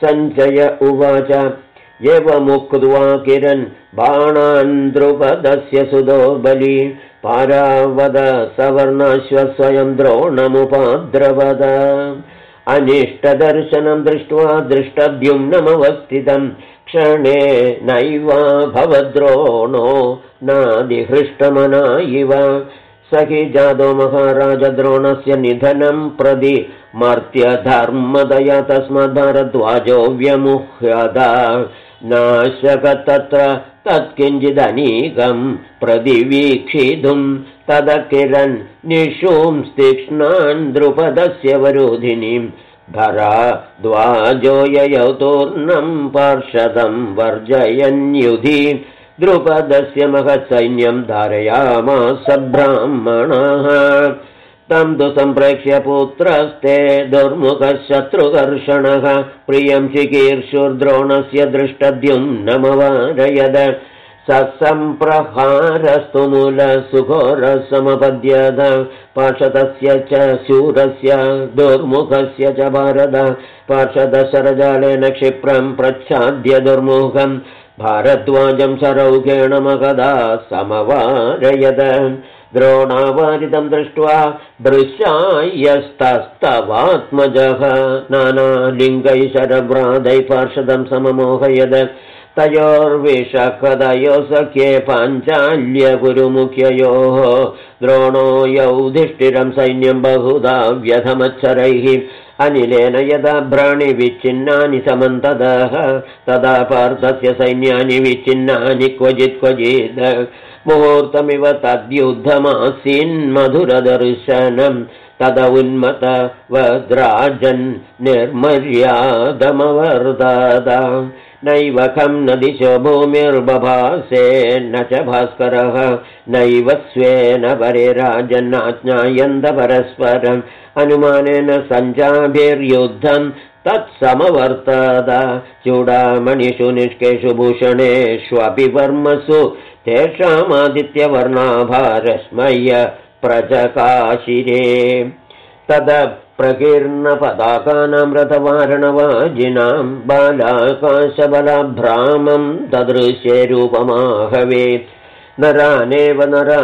सञ्चय उवाच एवमुक्त्वा किरन् बाणान् द्रुपदस्य सुतो बली पारावद सवर्णाश्व स्वयं द्रोणमुपाद्रवद अनिष्टदर्शनं दृष्ट्वा दृष्टद्युम्नमवस्थितं क्षणे नैवाभवद्रोणो नादिहृष्टमना इव स हि जातो महाराज द्रोणस्य निधनं प्रति मर्त्यधर्मदया तस्माद्भारद्वाजो व्यमुह्यत नाशक तत्र तत्किञ्चिदनीकं प्रतिवीक्षितुं तदकिरन् निशूंस्तीक्ष्णान् द्रुपदस्य वरोधिनीं भरद्वाजो ययौ तूर्णं पार्षदं वर्जयन्युधि द्रुपदस्य महत्सैन्यं धारयामास ब्राह्मणः तं तु सम्प्रेक्ष्य पुत्रस्ते दुर्मुखः शत्रुकर्षणः प्रियं चिकीर्षुर्द्रोणस्य दृष्टद्युम्नमवारयद सत्सम्प्रहारस्तु मूलसुघोरसमपद्यत पार्षदस्य च शूरस्य दुर्मुखस्य च भारत पार्षदशरजालेन क्षिप्रं प्रच्छाद्य दुर्मुखम् भारद्वाजं सरौघेण मगधा समवारयद द्रोणावारितं दृष्ट्वा दृश्यायस्तस्तवात्मजः नानालिङ्गैः शरभ्रादैः पार्षदं सममोहयद तयोर्विषखदयो सख्ये पाञ्चाल्यगुरुमुख्ययोः द्रोणो युधिष्ठिरं सैन्यं बहुधा व्यधमच्छरैः अनिलेन यदा भ्राणिविच्छिन्नानि समन्ततः तदा पार्थस्य सैन्यानि विच्छिन्नानि क्वचित् मुहूर्तमिव तद्युद्धमासीन्मधुरदर्शनं तद उन्मत वज्राजन् निर्मर्यादमवर्दत नैव खं न दिशो भूमिर्बभासे न च भास्करः नैव स्वेन परे राजन्नाज्ञायन्त परस्परम् अनुमानेन सञ्जाभिर्युद्धं तत्समवर्तत चूडामणिषु निष्केषु भूषणेष्वपि वर्मसु तेषामादित्यवर्णाभारस्मय्य प्रचकाशिरे तद प्रकीर्णपताकानां रथवारणवाजिनां बालाकाशबलभ्रामं ददृश्ये रूपमाहवे नरानेव नरा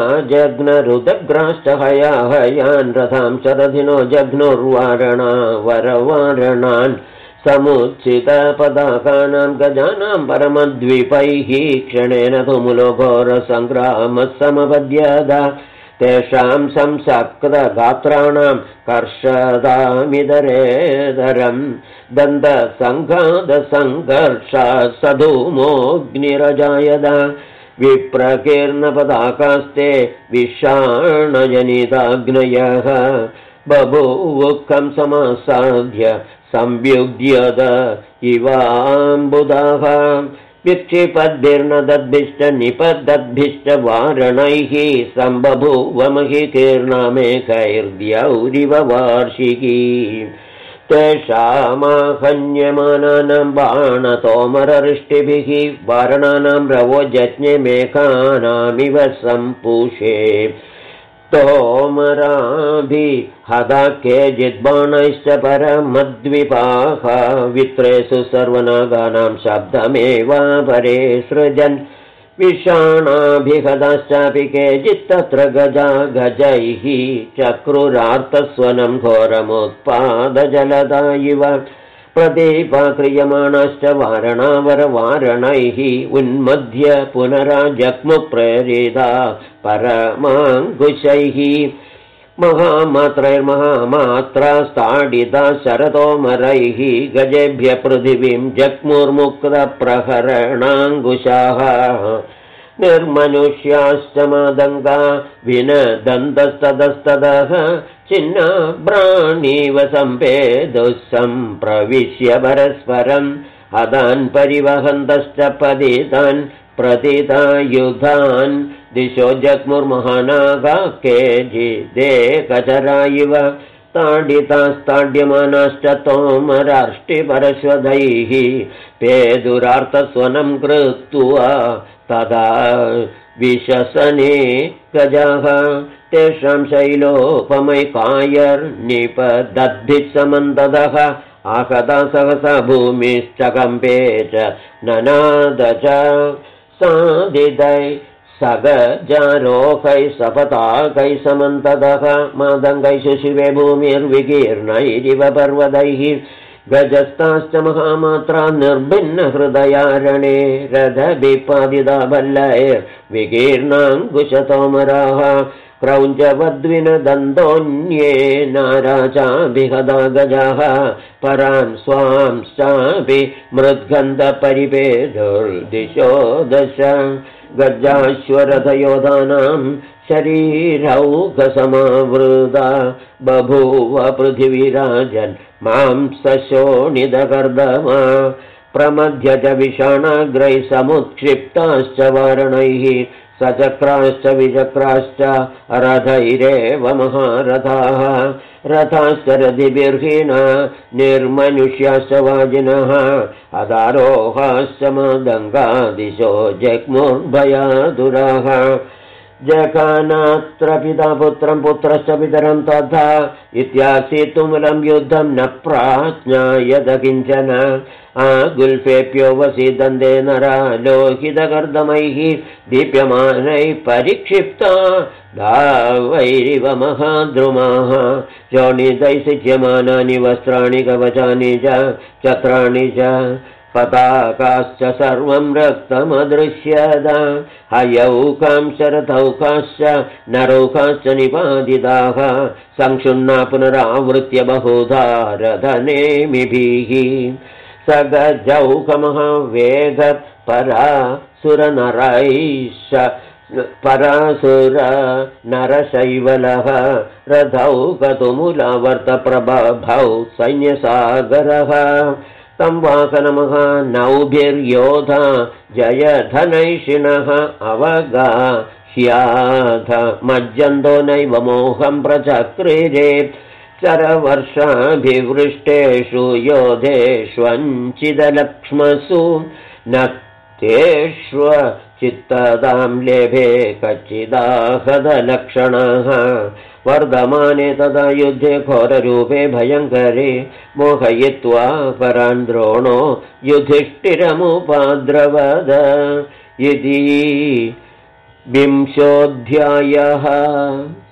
जघ्नरुदग्राष्टहयाहयान् रथां शरधिनो जघ्नुर्वारणा वरवारणान् समुचितपदाकानां गजानां परमद्वीपैः क्षणेन तुमुलो घोरसङ्ग्रामः समपद्यत तेषां संसक्तगात्राणां कर्षदामिदरेदरं दन्तसङ्घातसङ्घर्षा सधूमोऽग्निरजायत विप्रकीर्णपदाकास्ते विषाणजनिताग्नयः बभूवुःखं समासाद्य संव्युध्यत इवाम्बुदाः विक्षिपद्भिर्नदद्भिश्च वारणैः सम्बभूवमहिकीर्णामेकैर्द्यौरिव वार्षिकी तेषामाहन्यमानानां बाणतोमररिष्टिभिः वारणानां रवोजज्ञे मेघानामिव सम्पूषे तोमराभिहता केचिद्बाणैश्च परमद्विपाः वित्रेषु सर्वनागानां शब्दमेवापरे सृजन् विषाणाभिहताश्चापि केचित्तत्र गजा गजैः चक्रुरार्तस्वनं घोरमुत्पादजलदा इव प्रदीपाक्रियमाणश्च वारणावरवारणैः उन्मध्य पुनराजग्मुप्रेरिता परमाङ्कुशैः महामात्रैर्महामात्रास्ताडिता शरतोमरैः गजेभ्य पृथिवीं जग्मुर्मुक्तप्रहरणाङ्कुशाः निर्मनुष्याश्च मादङ्गा विनदन्तस्ततस्ततः छिन्नाभ्राणीव सम्पेदुः सम्प्रविश्य परस्परम् हतान् परिवहन्तश्च पतितान् प्रतितायुधान् दिशो जग्मुर्महानागा केचिदेकचरा इव ताडितास्ताड्यमानाश्च तोमराष्टिपरश्वदैः पेदुरार्तस्वनं कृत्वा तदा विशसने गजाः तेषां शैलोपमैकायर्निपदद्भिः समन्ततः आहता सहसा भूमिश्चकम्पे च ननाद च सादिदै सगजारोहै सपताकै समन्ततः मादङ्गै शुशिवे भूमिर्विकीर्णैरिव पर्वतैः गजस्ताश्च महामात्रा निर्भिन्नहृदयारणे रथविपादिता बल्लैर्विकीर्णाङ्कुशतोमराः क्रौञ्चवद्विनदन्तोऽन्ये नाराचाभिहदा गजाः परान् स्वांश्चापि मृद्गन्धपरिपेधुर्दिशो दश गजाश्वरथयोधानां शरीरौघसमावृता बभूव पृथिवीराजन् मांसशोणितकर्दमा प्रमध्य च विषाणाग्रैः समुत्क्षिप्ताश्च वारणैः सचक्राश्च विचक्राश्च रथैरेव महारथाः रथाश्च रथिभिर्हीना निर्मनुष्याश्च वाजिनः अदारोहाश्च मदङ्गादिशो जग्मुर्भयातुराः जघानात्र पिता पुत्रं पुत्रश्च पितरं तथा इत्यासीतुमुलं युद्धं न प्राज्ञायत किञ्चन आगुल्फेभ्यो वसीदन्ते नरा लोहितकर्दमैः दीप्यमानैः परिक्षिप्ता धावैरिव महाद्रुमाः शोणितैः सिच्यमानानि वस्त्राणि कवचानि च छत्राणि च पताकाश्च सर्वं रक्तमदृश्यत हयौकांश्च रथौकाश्च नरौकाश्च निपादिताः संक्षुण्णा पुनरावृत्य बहुधा रथनेमिभिः सगजौकमहावेगत् परासुरनरशैवलः रथौकतुमुलावर्तप्रभौ सैन्यसागरः तं वाहनमहानौभिर्योधा जयधनैषिणः अवगाह्याथ मज्जन्तो नैव मोहं प्रचक्रिरे चरवर्षाभिवृष्टेषु योधेष्वञ्चिदलक्ष्मसु न तेष्वचित्तदां लेभे कच्चिदाहदलक्षणः वर्धमाने तदा युद्धे घोररूपे भयङ्करे मोहयित्वा परान् द्रोणो युधिष्ठिरमुपाद्रवद इति 20ोऽध्यायः।